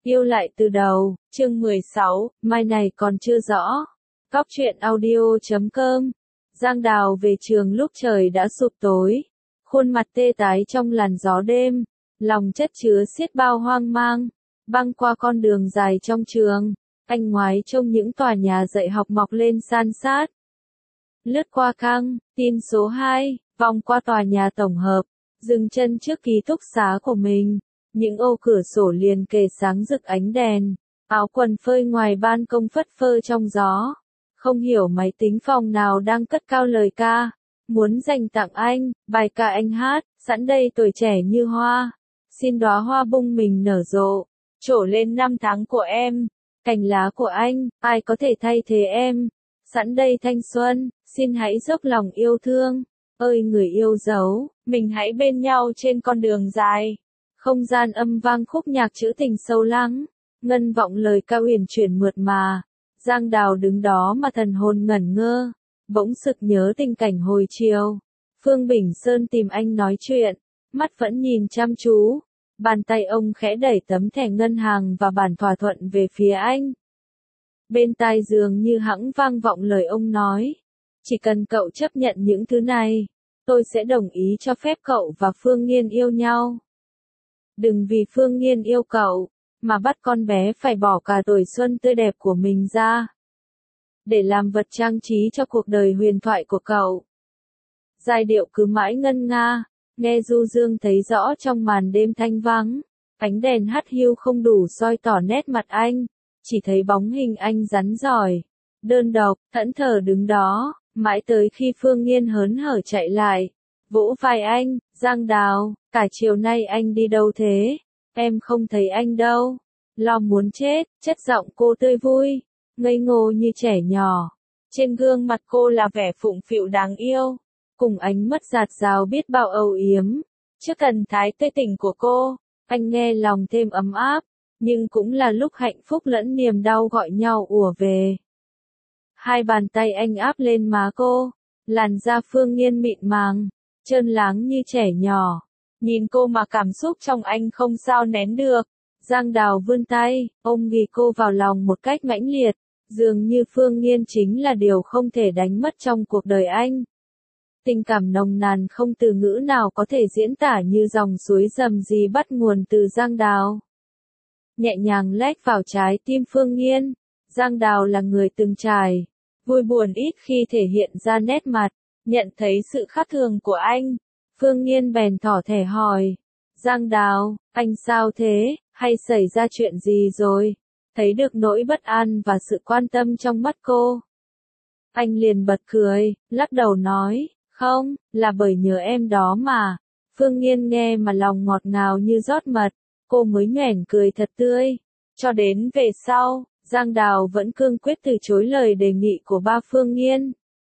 Yêu lại từ đầu, chương 16, mai này còn chưa rõ. Cóc truyện audio.com. Giang Đào về trường lúc trời đã sụp tối, khuôn mặt tê tái trong làn gió đêm, lòng chất chứa xiết bao hoang mang, băng qua con đường dài trong trường, anh ngoái trông những tòa nhà dạy học mọc lên san sát. Lướt qua căng tin số 2, vòng qua tòa nhà tổng hợp, dừng chân trước ký túc xá của mình. Những ô cửa sổ liền kề sáng rực ánh đèn, áo quần phơi ngoài ban công phất phơ trong gió. Không hiểu máy tính phòng nào đang cất cao lời ca, muốn dành tặng anh, bài ca anh hát, sẵn đây tuổi trẻ như hoa. Xin đóa hoa bung mình nở rộ, trổ lên năm tháng của em, cành lá của anh, ai có thể thay thế em. Sẵn đây thanh xuân, xin hãy dốc lòng yêu thương. Ơi người yêu dấu, mình hãy bên nhau trên con đường dài. Không gian âm vang khúc nhạc trữ tình sâu lắng, ngân vọng lời ca uyển chuyển mượt mà. Giang Đào đứng đó mà thần hồn ngẩn ngơ, bỗng sực nhớ tình cảnh hồi chiều. Phương Bình Sơn tìm anh nói chuyện, mắt vẫn nhìn chăm chú. Bàn tay ông khẽ đẩy tấm thẻ ngân hàng và bản thỏa thuận về phía anh. Bên tai dường như hẵng vang vọng lời ông nói. Chỉ cần cậu chấp nhận những thứ này, tôi sẽ đồng ý cho phép cậu và Phương Nghiên yêu nhau. Đừng vì Phương Nghiên yêu cậu, mà bắt con bé phải bỏ cả tuổi xuân tươi đẹp của mình ra, để làm vật trang trí cho cuộc đời huyền thoại của cậu. Giai điệu cứ mãi ngân nga, nghe du dương thấy rõ trong màn đêm thanh vắng. Ánh đèn hắt hiu không đủ soi tỏ nét mặt anh, chỉ thấy bóng hình anh rắn rỏi, đơn độc, thẫn thờ đứng đó, mãi tới khi Phương Nghiên hớn hở chạy lại, vỗ vai anh. Giang Đào, cả chiều nay anh đi đâu thế? Em không thấy anh đâu. Lo muốn chết, chất giọng cô tươi vui, ngây ngô như trẻ nhỏ. Trên gương mặt cô là vẻ phụng phịu đáng yêu, cùng ánh mắt dạt dào biết bao âu yếm. Trước thần thái tươi tỉnh của cô, anh nghe lòng thêm ấm áp, nhưng cũng là lúc hạnh phúc lẫn niềm đau gọi nhau ùa về. Hai bàn tay anh áp lên má cô, làn da Phương Nghiên mịn màng, trơn láng như trẻ nhỏ. Nhìn cô mà cảm xúc trong anh không sao nén được. Giang Đào vươn tay, ôm ghì cô vào lòng một cách mãnh liệt. Dường như Phương Nghiên chính là điều không thể đánh mất trong cuộc đời anh. Tình cảm nồng nàn không từ ngữ nào có thể diễn tả như dòng suối rầm rì bắt nguồn từ Giang Đào. Nhẹ nhàng lách vào trái tim Phương Nghiên. Giang Đào là người từng trải, vui buồn ít khi thể hiện ra nét mặt. Nhận thấy sự khác thường của anh, Phương Nghiên bèn thỏ thẻ hỏi. Giang Đào, anh sao thế, hay xảy ra chuyện gì rồi? Thấy được nỗi bất an và sự quan tâm trong mắt cô, anh liền bật cười, lắc đầu nói, không, là bởi nhớ em đó mà. Phương Nghiên nghe mà lòng ngọt ngào như rót mật, cô mới nhoẻn cười thật tươi. Cho đến về sau, Giang Đào vẫn cương quyết từ chối lời đề nghị của ba Phương Nghiên.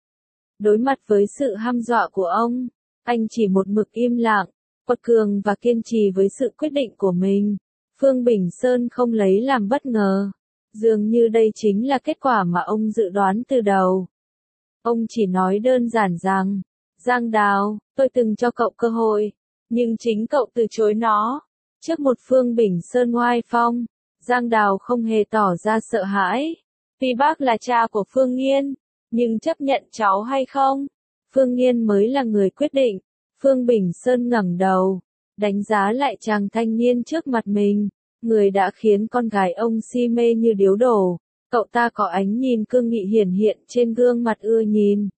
Đối mặt với sự hăm dọa của ông, anh chỉ một mực im lặng, quật cường và kiên trì với sự quyết định của mình. Phương Bình Sơn không lấy làm bất ngờ. Dường như đây chính là kết quả mà ông dự đoán từ đầu. Ông chỉ nói đơn giản rằng, Giang Đào, tôi từng cho cậu cơ hội, nhưng chính cậu từ chối nó. Trước một Phương Bình Sơn oai phong, Giang Đào không hề tỏ ra sợ hãi. Tuy bác là cha của Phương Nghiên, nhưng chấp nhận cháu hay không, Phương Nghiên mới là người quyết định. Phương Bình Sơn ngẩng đầu, đánh giá lại chàng thanh niên trước mặt mình, người đã khiến con gái ông si mê như điếu đổ. Cậu ta có ánh nhìn cương nghị hiển hiện trên gương mặt ưa nhìn.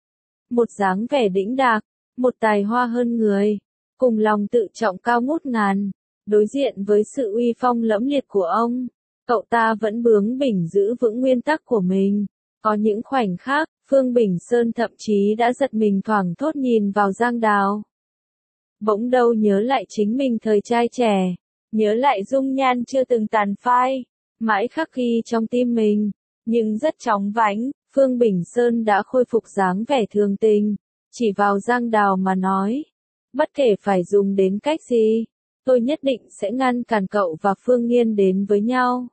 Một dáng vẻ đĩnh đạc, một tài hoa hơn người, cùng lòng tự trọng cao ngút ngàn. Đối diện với sự uy phong lẫm liệt của ông, cậu ta vẫn bướng bỉnh giữ vững nguyên tắc của mình. Có những khoảnh khắc, Phương Bình Sơn thậm chí đã giật mình thoảng thốt nhìn vào Giang Đào. Bỗng đâu nhớ lại chính mình thời trai trẻ, nhớ lại dung nhan chưa từng tàn phai, mãi khắc ghi trong tim mình. Nhưng rất chóng vánh, Phương Bình Sơn đã khôi phục dáng vẻ thường tình, chỉ vào Giang Đào mà nói. Bất kể phải dùng đến cách gì, tôi nhất định sẽ ngăn cản cậu và Phương Nghiên đến với nhau.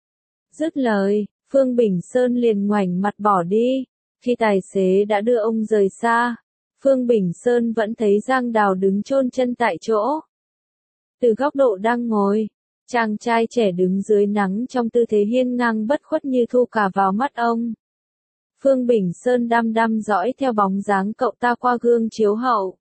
Dứt lời, Phương Bình Sơn liền ngoảnh mặt bỏ đi. Khi tài xế đã đưa ông rời xa, Phương Bình Sơn vẫn thấy Giang Đào đứng chôn chân tại chỗ. Từ góc độ đang ngồi, Chàng trai trẻ đứng dưới nắng trong tư thế hiên ngang bất khuất như thu cả vào mắt ông. Phương Bình Sơn đăm đăm dõi theo bóng dáng cậu ta qua gương chiếu hậu.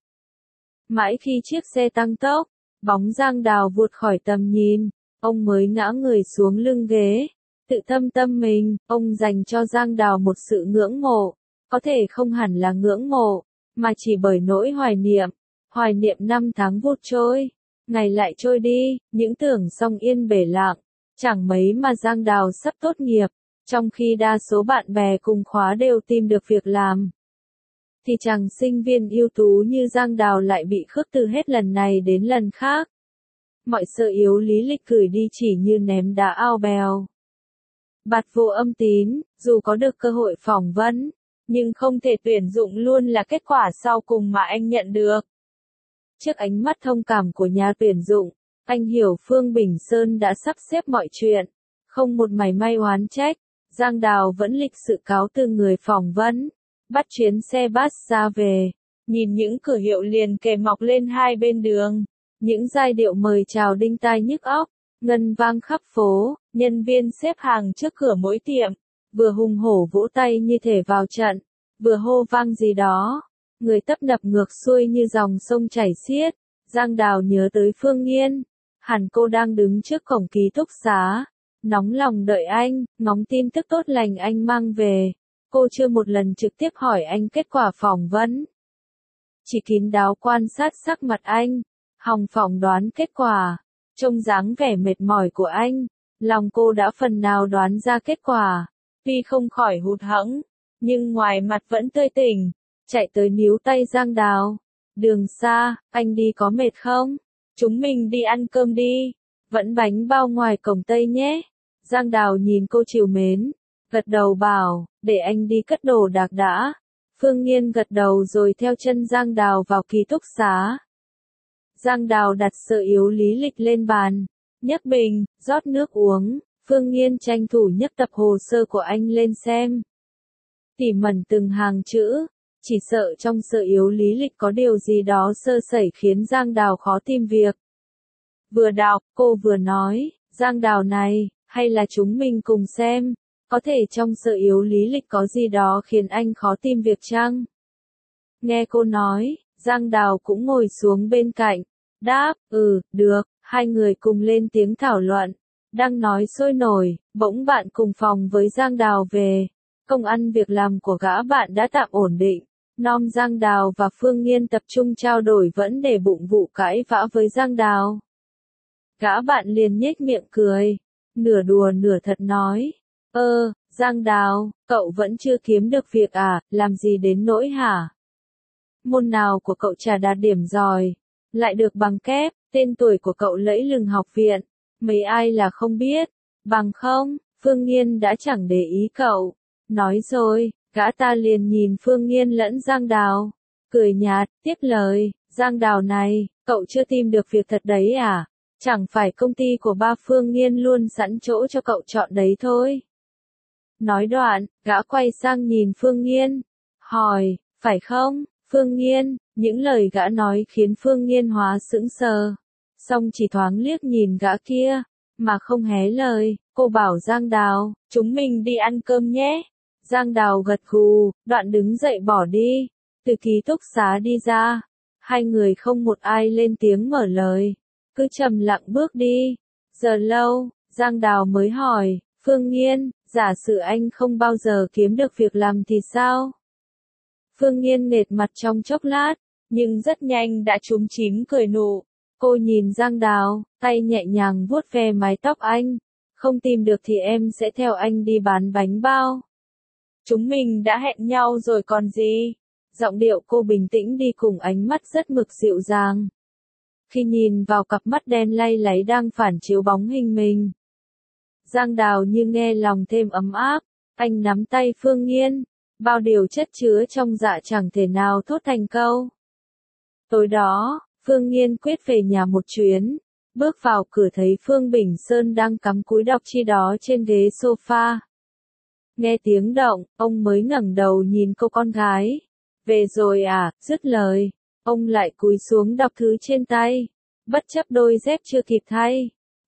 Mãi khi chiếc xe tăng tốc, bóng Giang Đào vụt khỏi tầm nhìn, ông mới ngã người xuống lưng ghế, tự thâm tâm mình, ông dành cho Giang Đào một sự ngưỡng mộ, có thể không hẳn là ngưỡng mộ, mà chỉ bởi nỗi hoài niệm năm tháng vụt trôi, ngày lại trôi đi, những tưởng song yên bể lặng, chẳng mấy mà Giang Đào sắp tốt nghiệp, trong khi đa số bạn bè cùng khóa đều tìm được việc làm. Thì chàng sinh viên ưu tú như Giang Đào lại bị khước từ hết lần này đến lần khác. Mọi sự yếu lý lịch gửi đi chỉ như ném đá ao bèo. Bạt vô âm tín, dù có được cơ hội phỏng vấn, nhưng không thể tuyển dụng luôn là kết quả sau cùng mà anh nhận được. Trước ánh mắt thông cảm của nhà tuyển dụng, anh hiểu Phương Bình Sơn đã sắp xếp mọi chuyện, không một mảy may oán trách. Giang Đào vẫn lịch sự cáo từ người phỏng vấn, bắt chuyến xe bus ra về, nhìn những cửa hiệu liền kề mọc lên hai bên đường, những giai điệu mời chào đinh tai nhức óc, ngân vang khắp phố, nhân viên xếp hàng trước cửa mỗi tiệm, vừa hùng hổ vỗ tay như thể vào trận, vừa hô vang gì đó, người tấp nập ngược xuôi như dòng sông chảy xiết. Giang Đào nhớ tới Phương Nghiên, hẳn cô đang đứng trước cổng ký túc xá, nóng lòng đợi anh, ngóng tin tức tốt lành anh mang về. Cô chưa một lần trực tiếp hỏi anh kết quả phỏng vấn, chỉ kín đáo quan sát sắc mặt anh, hòng phỏng đoán kết quả. Trông dáng vẻ mệt mỏi của anh, lòng cô đã phần nào đoán ra kết quả. Tuy không khỏi hụt hẫng, nhưng ngoài mặt vẫn tươi tỉnh, chạy tới níu tay Giang Đào. Đường xa, anh đi có mệt không? Chúng mình đi ăn cơm đi, vẫn bánh bao ngoài cổng Tây nhé. Giang Đào nhìn cô trìu mến, gật đầu bảo, để anh đi cất đồ đạc đã. Phương Nghiên gật đầu rồi theo chân Giang Đào vào ký túc xá. Giang Đào đặt sơ yếu lý lịch lên bàn, nhấc bình, rót nước uống. Phương Nghiên tranh thủ nhấc tập hồ sơ của anh lên xem. Tỉ mẩn từng hàng chữ, chỉ sợ trong sơ yếu lý lịch có điều gì đó sơ sẩy khiến Giang Đào khó tìm việc. Vừa đọc, cô vừa nói, Giang Đào này, hay là chúng mình cùng xem, có thể trong sơ yếu lý lịch có gì đó khiến anh khó tìm việc chăng? Nghe cô nói, Giang Đào cũng ngồi xuống bên cạnh, đáp, được, hai người cùng lên tiếng thảo luận. Đang nói sôi nổi, bỗng bạn cùng phòng với Giang Đào về. Công ăn việc làm của gã bạn đã tạm ổn định. Nom Giang Đào và Phương Nghiên tập trung trao đổi vẫn để bụng vụ cãi vã với Giang Đào. Gã bạn liền nhếch miệng cười, nửa đùa nửa thật nói, Giang Đào, cậu vẫn chưa kiếm được việc à, làm gì đến nỗi hả? Môn nào của cậu chả đạt điểm giỏi, lại được bằng kép, tên tuổi của cậu lẫy lừng học viện, mấy ai là không biết, bằng không, Phương Nghiên đã chẳng để ý cậu. Nói rồi, gã ta liền nhìn Phương Nghiên lẫn Giang Đào, cười nhạt, tiếp lời, Giang Đào này, cậu chưa tìm được việc thật đấy à? Chẳng phải công ty của ba Phương Nghiên luôn sẵn chỗ cho cậu chọn đấy thôi. Nói đoạn, gã quay sang nhìn Phương Nghiên, hỏi, phải không, Phương Nghiên? Những lời gã nói khiến Phương Nghiên hóa sững sờ, song chỉ thoáng liếc nhìn gã kia, mà không hé lời. Cô bảo Giang Đào, chúng mình đi ăn cơm nhé. Giang Đào gật gù, đoạn đứng dậy bỏ đi, từ ký túc xá đi ra. Hai người không một ai lên tiếng mở lời, cứ trầm lặng bước đi. Giờ lâu, Giang Đào mới hỏi, Phương Nghiên, giả sử anh không bao giờ kiếm được việc làm thì sao? Phương Nghiên nệt mặt trong chốc lát, nhưng rất nhanh đã chúm chím cười nụ. Cô nhìn Giang Đào, tay nhẹ nhàng vuốt ve mái tóc anh. Không tìm được thì em sẽ theo anh đi bán bánh bao. Chúng mình đã hẹn nhau rồi còn gì? Giọng điệu cô bình tĩnh đi cùng ánh mắt rất mực dịu dàng. Khi nhìn vào cặp mắt đen lay láy đang phản chiếu bóng hình mình, Giang Đào như nghe lòng thêm ấm áp. Anh nắm tay Phương Nghiên, bao điều chất chứa trong dạ chẳng thể nào thốt thành câu. Tối đó, Phương Nghiên quyết về nhà một chuyến. Bước vào cửa thấy Phương Bình Sơn đang cắm cúi đọc chi đó trên ghế sofa. Nghe tiếng động, ông mới ngẩng đầu nhìn cô con gái. Về rồi à, dứt lời, ông lại cúi xuống đọc thứ trên tay, bất chấp đôi dép chưa kịp thay.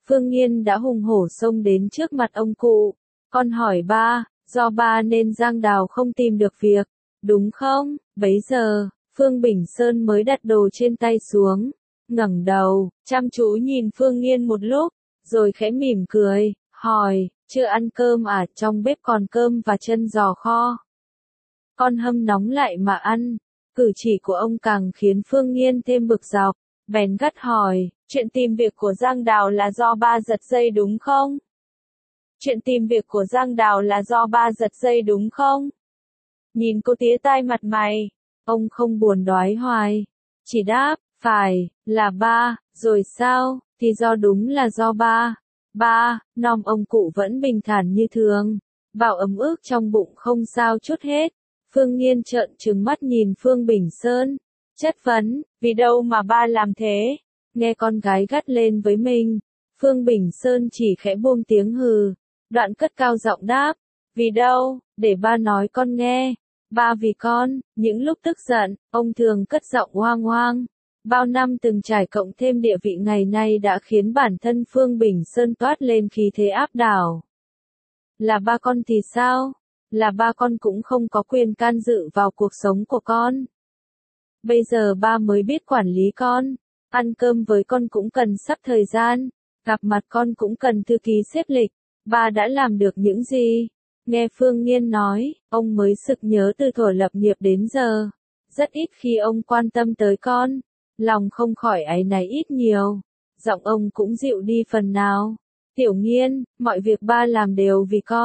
Phương Nghiên đã hùng hổ xông đến trước mặt ông cụ. Con hỏi ba, do ba nên Giang Đào không tìm được việc, đúng không? Bấy giờ, Phương Bình Sơn mới đặt đồ trên tay xuống, ngẩng đầu, chăm chú nhìn Phương Nghiên một lúc, rồi khẽ mỉm cười, hỏi, chưa ăn cơm à? Trong bếp còn cơm và chân giò kho. Con hâm nóng lại mà ăn. Cử chỉ của ông càng khiến Phương Nghiên thêm bực dọc, bèn gắt hỏi, chuyện tìm việc của Giang Đào là do ba giật dây đúng không? Chuyện tìm việc của Giang Đào là do ba giật dây đúng không? Nhìn cô tía tai mặt mày, ông không buồn đoái hoài, chỉ đáp, phải, là ba, rồi sao, thì đúng là do ba. Ba, nom ông cụ vẫn bình thản như thường, bảo ấm ức trong bụng không sao chút hết. Phương Nghiên trợn trừng mắt nhìn Phương Bình Sơn, chất vấn, vì đâu mà ba làm thế? Nghe con gái gắt lên với mình, Phương Bình Sơn chỉ khẽ buông tiếng hừ, đoạn cất cao giọng đáp, vì đâu, để ba nói con nghe. Ba vì con, những lúc tức giận, ông thường cất giọng oang oang. Bao năm từng trải cộng thêm địa vị ngày nay đã khiến bản thân Phương Bình Sơn toát lên khí thế áp đảo. Là ba con thì sao? Là ba con cũng không có quyền can dự vào cuộc sống của con. Bây giờ ba mới biết quản lý con, ăn cơm với con cũng cần sắp thời gian, gặp mặt con cũng cần thư ký xếp lịch. Ba đã làm được những gì? Nghe Phương Nghiên nói, ông mới sực nhớ từ thuở lập nghiệp đến giờ, rất ít khi ông quan tâm tới con, lòng không khỏi áy náy ít nhiều, giọng ông cũng dịu đi phần nào. Tiểu Nghiên, mọi việc ba làm đều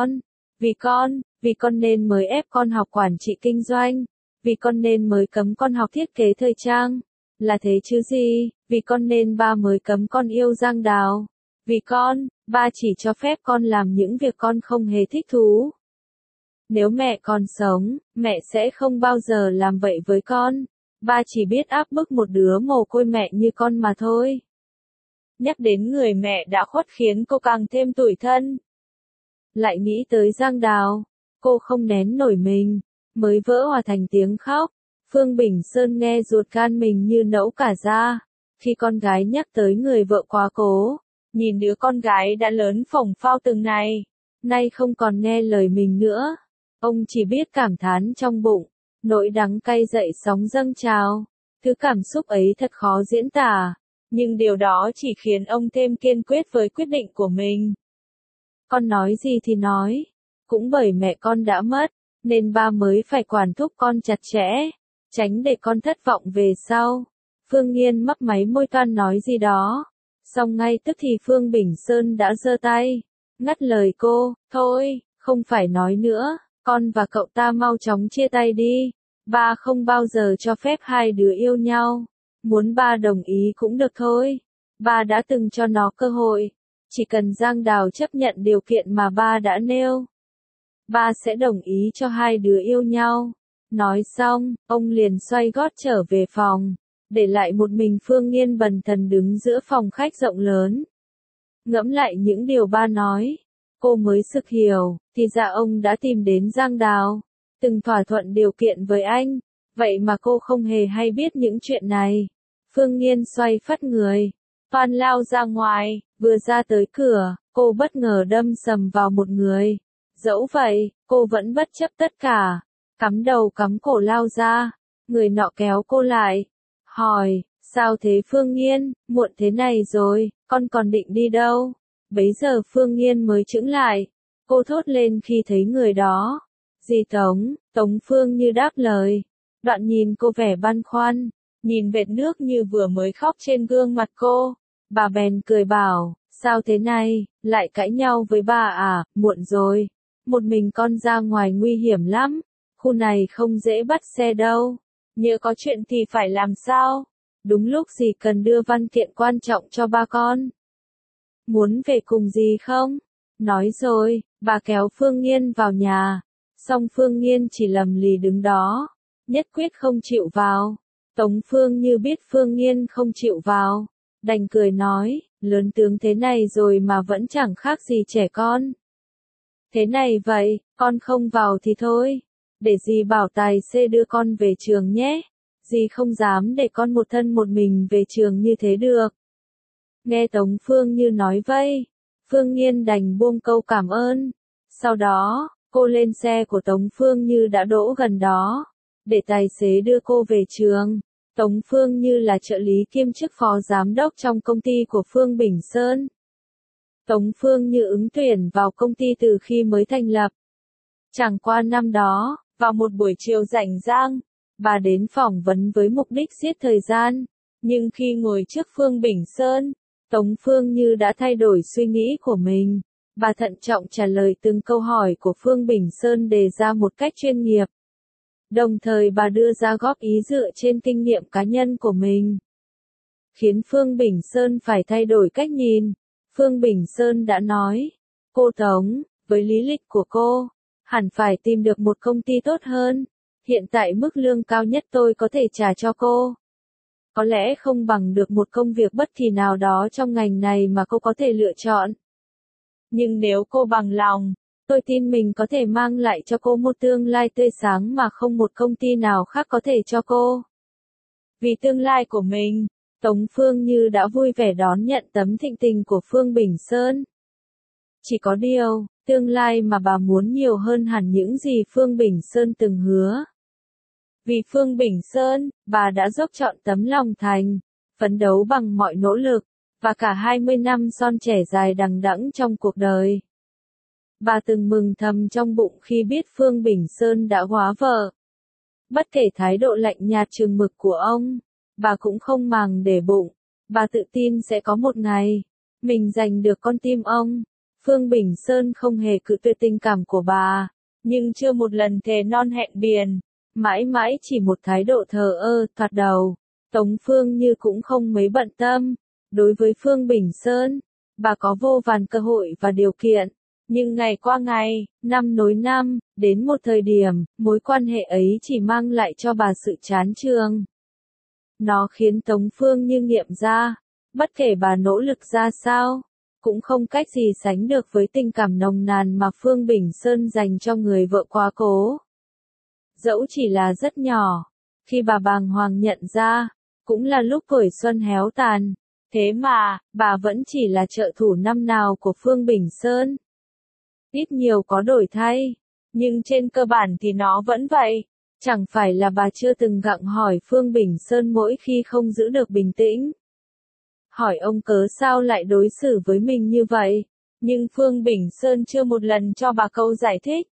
vì con nên mới ép con học quản trị kinh doanh, vì con nên mới cấm con học thiết kế thời trang, là thế chứ gì, vì con nên ba mới cấm con yêu Giang Đào, vì con, ba chỉ cho phép con làm những việc con không hề thích thú. Nếu mẹ còn sống, mẹ sẽ không bao giờ làm vậy với con, ba chỉ biết áp bức một đứa mồ côi mẹ như con mà thôi. Nhắc đến người mẹ đã khuất khiến cô càng thêm tủi thân. Lại nghĩ tới Giang Đào, cô không nén nổi mình, mới vỡ hòa thành tiếng khóc. Phương Bình Sơn nghe ruột gan mình như nẫu cả ra, khi con gái nhắc tới người vợ quá cố, nhìn đứa con gái đã lớn phồng phao từng này, nay không còn nghe lời mình nữa. Ông chỉ biết cảm thán trong bụng, nỗi đắng cay dậy sóng dâng trào, thứ cảm xúc ấy thật khó diễn tả, nhưng điều đó chỉ khiến ông thêm kiên quyết với quyết định của mình. Con nói gì thì nói, cũng bởi mẹ con đã mất, nên ba mới phải quản thúc con chặt chẽ, tránh để con thất vọng về sau. Phương Nghiên mấp máy môi toan nói gì đó, xong ngay tức thì Phương Bình Sơn đã giơ tay, ngắt lời cô, thôi, không phải nói nữa, con và cậu ta mau chóng chia tay đi, ba không bao giờ cho phép hai đứa yêu nhau, muốn ba đồng ý cũng được thôi, ba đã từng cho nó cơ hội, chỉ cần Giang Đào chấp nhận điều kiện mà ba đã nêu, ba sẽ đồng ý cho hai đứa yêu nhau. Nói xong, ông liền xoay gót trở về phòng, để lại một mình Phương Nghiên bần thần đứng giữa phòng khách rộng lớn. Ngẫm lại những điều ba nói, cô mới sực hiểu, thì ra ông đã tìm đến Giang Đào, từng thỏa thuận điều kiện với anh, vậy mà cô không hề hay biết những chuyện này. Phương Nghiên xoay phắt người, toan lao ra ngoài, vừa ra tới cửa, cô bất ngờ đâm sầm vào một người. Dẫu vậy, cô vẫn bất chấp tất cả, cắm đầu cắm cổ lao ra, người nọ kéo cô lại, hỏi, sao thế Phương Nghiên, muộn thế này rồi, con còn định đi đâu? Bấy giờ Phương Nghiên mới chững lại, cô thốt lên khi thấy người đó. Dì Tống, Tống Phương như đáp lời, đoạn nhìn cô vẻ băn khoăn, nhìn vệt nước như vừa mới khóc trên gương mặt cô, bà bèn cười bảo, sao thế này, lại cãi nhau với bà à, muộn rồi, một mình con ra ngoài nguy hiểm lắm, khu này không dễ bắt xe đâu, nhớ có chuyện thì phải làm sao, đúng lúc dì cần đưa văn kiện quan trọng cho ba con. Muốn về cùng dì không? Nói rồi, bà kéo Phương Nghiên vào nhà, song Phương Nghiên chỉ lầm lì đứng đó, nhất quyết không chịu vào. Tống Phương như biết Phương Nghiên không chịu vào, đành cười nói, lớn tướng thế này rồi mà vẫn chẳng khác gì trẻ con. Thế này vậy, con không vào thì thôi, để dì bảo tài xế đưa con về trường nhé, dì không dám để con một thân một mình về trường như thế được. Nghe Tống Phương Như nói vây, Phương Nghiên đành buông câu cảm ơn. Sau đó, cô lên xe của Tống Phương Như đã đỗ gần đó, để tài xế đưa cô về trường. Tống Phương Như là trợ lý kiêm chức phó giám đốc trong công ty của Phương Bình Sơn. Tống Phương Như ứng tuyển vào công ty từ khi mới thành lập. Chẳng qua năm đó, vào một buổi chiều rảnh rang, bà đến phỏng vấn với mục đích giết thời gian. Nhưng khi ngồi trước Phương Bình Sơn, Tống Phương Như đã thay đổi suy nghĩ của mình. Bà thận trọng trả lời từng câu hỏi của Phương Bình Sơn đề ra một cách chuyên nghiệp. Đồng thời bà đưa ra góp ý dựa trên kinh nghiệm cá nhân của mình, khiến Phương Bình Sơn phải thay đổi cách nhìn. Phương Bình Sơn đã nói, cô Tống, với lý lịch của cô, hẳn phải tìm được một công ty tốt hơn. Hiện tại mức lương cao nhất tôi có thể trả cho cô, có lẽ không bằng được một công việc bất kỳ nào đó trong ngành này mà cô có thể lựa chọn. Nhưng nếu cô bằng lòng, tôi tin mình có thể mang lại cho cô một tương lai tươi sáng mà không một công ty nào khác có thể cho cô. Vì tương lai của mình, Tống Phương Như đã vui vẻ đón nhận tấm thịnh tình của Phương Bình Sơn. Chỉ có điều, tương lai mà bà muốn nhiều hơn hẳn những gì Phương Bình Sơn từng hứa. Vì Phương Bình Sơn, bà đã dốc trọn tấm lòng thành, phấn đấu bằng mọi nỗ lực, và cả 20 năm son trẻ dài đằng đẵng trong cuộc đời. Bà từng mừng thầm trong bụng khi biết Phương Bình Sơn đã hóa vợ. Bất kể thái độ lạnh nhạt chừng mực của ông, bà cũng không màng để bụng. Bà tự tin sẽ có một ngày, mình giành được con tim ông. Phương Bình Sơn không hề cự tuyệt tình cảm của bà, nhưng chưa một lần thề non hẹn biển. Mãi mãi chỉ một thái độ thờ ơ, thoạt đầu. Tống Phương Như cũng không mấy bận tâm. Đối với Phương Bình Sơn, bà có vô vàn cơ hội và điều kiện. Nhưng ngày qua ngày, năm nối năm, đến một thời điểm, mối quan hệ ấy chỉ mang lại cho bà sự chán chường. Nó khiến Tống Phương Như nghiệm ra, bất kể bà nỗ lực ra sao, cũng không cách gì sánh được với tình cảm nồng nàn mà Phương Bình Sơn dành cho người vợ quá cố. Dẫu chỉ là rất nhỏ, khi bà bàng hoàng nhận ra, cũng là lúc tuổi xuân héo tàn. Thế mà, bà vẫn chỉ là trợ thủ năm nào của Phương Bình Sơn. Ít nhiều có đổi thay, nhưng trên cơ bản thì nó vẫn vậy. Chẳng phải là bà chưa từng gặng hỏi Phương Bình Sơn mỗi khi không giữ được bình tĩnh. Hỏi ông cớ sao lại đối xử với mình như vậy, nhưng Phương Bình Sơn chưa một lần cho bà câu giải thích.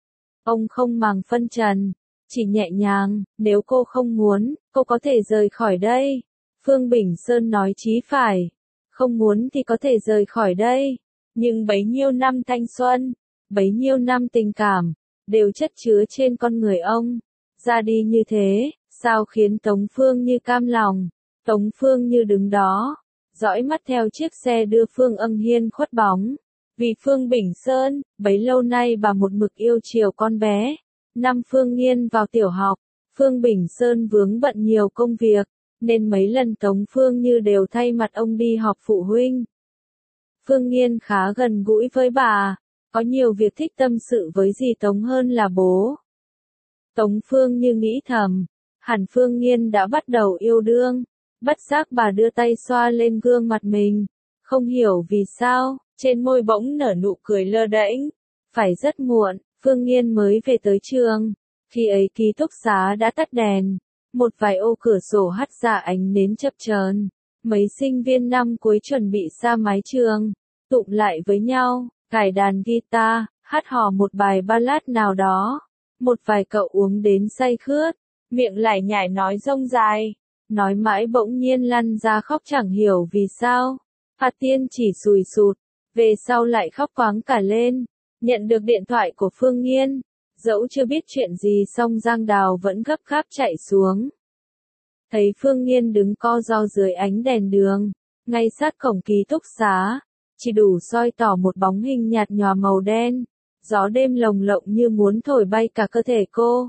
Ông không màng phân trần, chỉ nhẹ nhàng, nếu cô không muốn, cô có thể rời khỏi đây. Phương Bình Sơn nói chí phải, không muốn thì có thể rời khỏi đây. Nhưng bấy nhiêu năm thanh xuân, bấy nhiêu năm tình cảm, đều chất chứa trên con người ông. Ra đi như thế, sao khiến Tống Phương Như cam lòng. Tống Phương Như đứng đó, dõi mắt theo chiếc xe đưa Phương Âm Hiên khuất bóng. Vì Phương Bình Sơn, bấy lâu nay bà một mực yêu chiều con bé. Năm Phương Nghiên vào tiểu học, Phương Bình Sơn vướng bận nhiều công việc, nên mấy lần Tống Phương Như đều thay mặt ông đi họp phụ huynh. Phương Nghiên khá gần gũi với bà, có nhiều việc thích tâm sự với dì Tống hơn là bố. Tống Phương Như nghĩ thầm, hẳn Phương Nghiên đã bắt đầu yêu đương. Bất giác bà đưa tay xoa lên gương mặt mình, không hiểu vì sao, trên môi bỗng nở nụ cười lơ đễnh. Phải rất muộn, Phương Nghiên mới về tới trường. Khi ấy ký túc xá đã tắt đèn, một vài ô cửa sổ hắt ra ánh nến chập chờn. Mấy sinh viên năm cuối chuẩn bị ra mái trường, tụm lại với nhau, cài đàn guitar, hát hò một bài ballad nào đó. Một vài cậu uống đến say khướt, miệng lải nhải nói rông dài, nói mãi bỗng nhiên lăn ra khóc chẳng hiểu vì sao. Hạt Tiên chỉ sùi sụt, về sau lại khóc toáng cả lên. Nhận được điện thoại của Phương Nghiên, dẫu chưa biết chuyện gì song Giang Đào vẫn gấp gáp chạy xuống. Thấy Phương Nghiên đứng co ro dưới ánh đèn đường, ngay sát cổng ký túc xá, chỉ đủ soi tỏ một bóng hình nhạt nhòa màu đen. Gió đêm lồng lộng như muốn thổi bay cả cơ thể cô.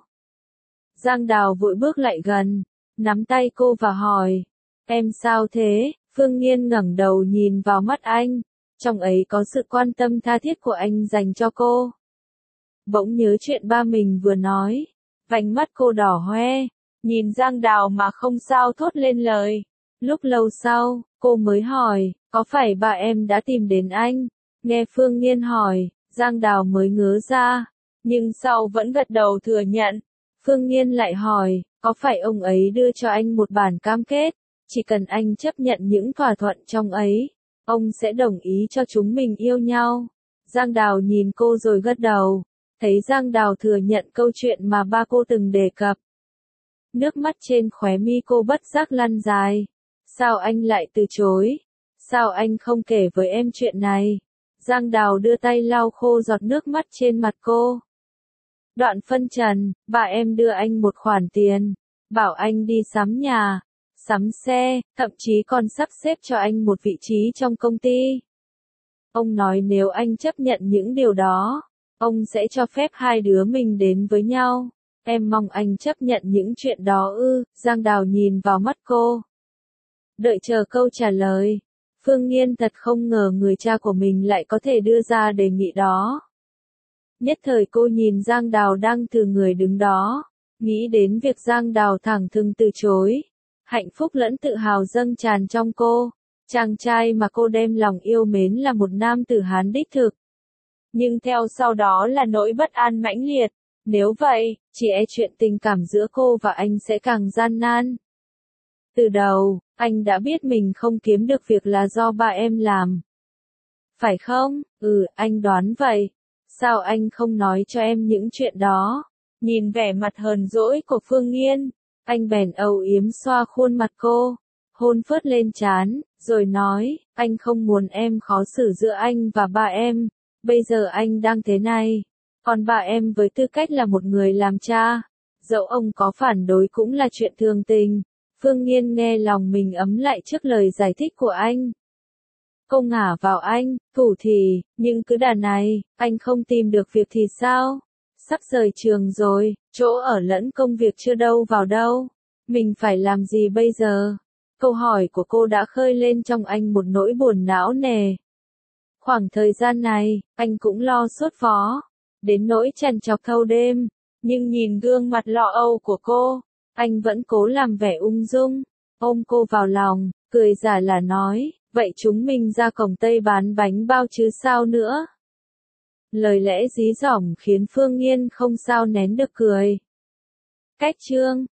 Giang Đào vội bước lại gần, nắm tay cô và hỏi, em sao thế? Phương Nghiên ngẩng đầu nhìn vào mắt anh, trong ấy có sự quan tâm tha thiết của anh dành cho cô. Bỗng nhớ chuyện ba mình vừa nói, vành mắt cô đỏ hoe, nhìn Giang Đào mà không sao thốt lên lời. Lúc lâu sau, cô mới hỏi, có phải bà em đã tìm đến anh? Nghe Phương Nghiên hỏi, Giang Đào mới ngớ ra, nhưng sau vẫn gật đầu thừa nhận. Phương Nghiên lại hỏi, có phải ông ấy đưa cho anh một bản cam kết, chỉ cần anh chấp nhận những thỏa thuận trong ấy, ông sẽ đồng ý cho chúng mình yêu nhau? Giang Đào nhìn cô rồi gật đầu, thấy Giang Đào thừa nhận câu chuyện mà ba cô từng đề cập. Nước mắt trên khóe mi cô bất giác lăn dài. Sao anh lại từ chối? Sao anh không kể với em chuyện này? Giang Đào đưa tay lau khô giọt nước mắt trên mặt cô. Đoạn phân trần, bà em đưa anh một khoản tiền, bảo anh đi sắm nhà, sắm xe, thậm chí còn sắp xếp cho anh một vị trí trong công ty. Ông nói nếu anh chấp nhận những điều đó, ông sẽ cho phép hai đứa mình đến với nhau. Em mong anh chấp nhận những chuyện đó ư? Giang Đào nhìn vào mắt cô. Đợi chờ câu trả lời. Phương Nghiên thật không ngờ người cha của mình lại có thể đưa ra đề nghị đó. Nhất thời cô nhìn Giang Đào đang từ người đứng đó, nghĩ đến việc Giang Đào thẳng thừng từ chối. Hạnh phúc lẫn tự hào dâng tràn trong cô. Chàng trai mà cô đem lòng yêu mến là một nam tử Hán đích thực. Nhưng theo sau đó là nỗi bất an mãnh liệt. Nếu vậy, chỉ e chuyện tình cảm giữa cô và anh sẽ càng gian nan. Từ đầu, anh đã biết mình không kiếm được việc là do ba em làm. Phải không? Anh đoán vậy. Sao anh không nói cho em những chuyện đó? Nhìn vẻ mặt hờn dỗi của Phương Nghiên, anh bèn âu yếm xoa khuôn mặt cô, hôn phớt lên trán, rồi nói, anh không muốn em khó xử giữa anh và ba em. Bây giờ anh đang thế này. Còn bà em với tư cách là một người làm cha, dẫu ông có phản đối cũng là chuyện thường tình. Phương Nghiên nghe lòng mình ấm lại trước lời giải thích của anh. Cô ngả vào anh, thủ thì, nhưng cứ đà này, anh không tìm được việc thì sao? Sắp rời trường rồi, chỗ ở lẫn công việc chưa đâu vào đâu. Mình phải làm gì bây giờ? Câu hỏi của cô đã khơi lên trong anh một nỗi buồn não nề. Khoảng thời gian này, anh cũng lo sốt vó, đến nỗi trằn trọc thâu đêm, nhưng nhìn gương mặt lo âu của cô, anh vẫn cố làm vẻ ung dung, ôm cô vào lòng, cười giả là nói, vậy chúng mình ra cổng Tây bán bánh bao chứ sao nữa. Lời lẽ dí dỏm khiến Phương Nghiên không sao nén được cười. Cách chương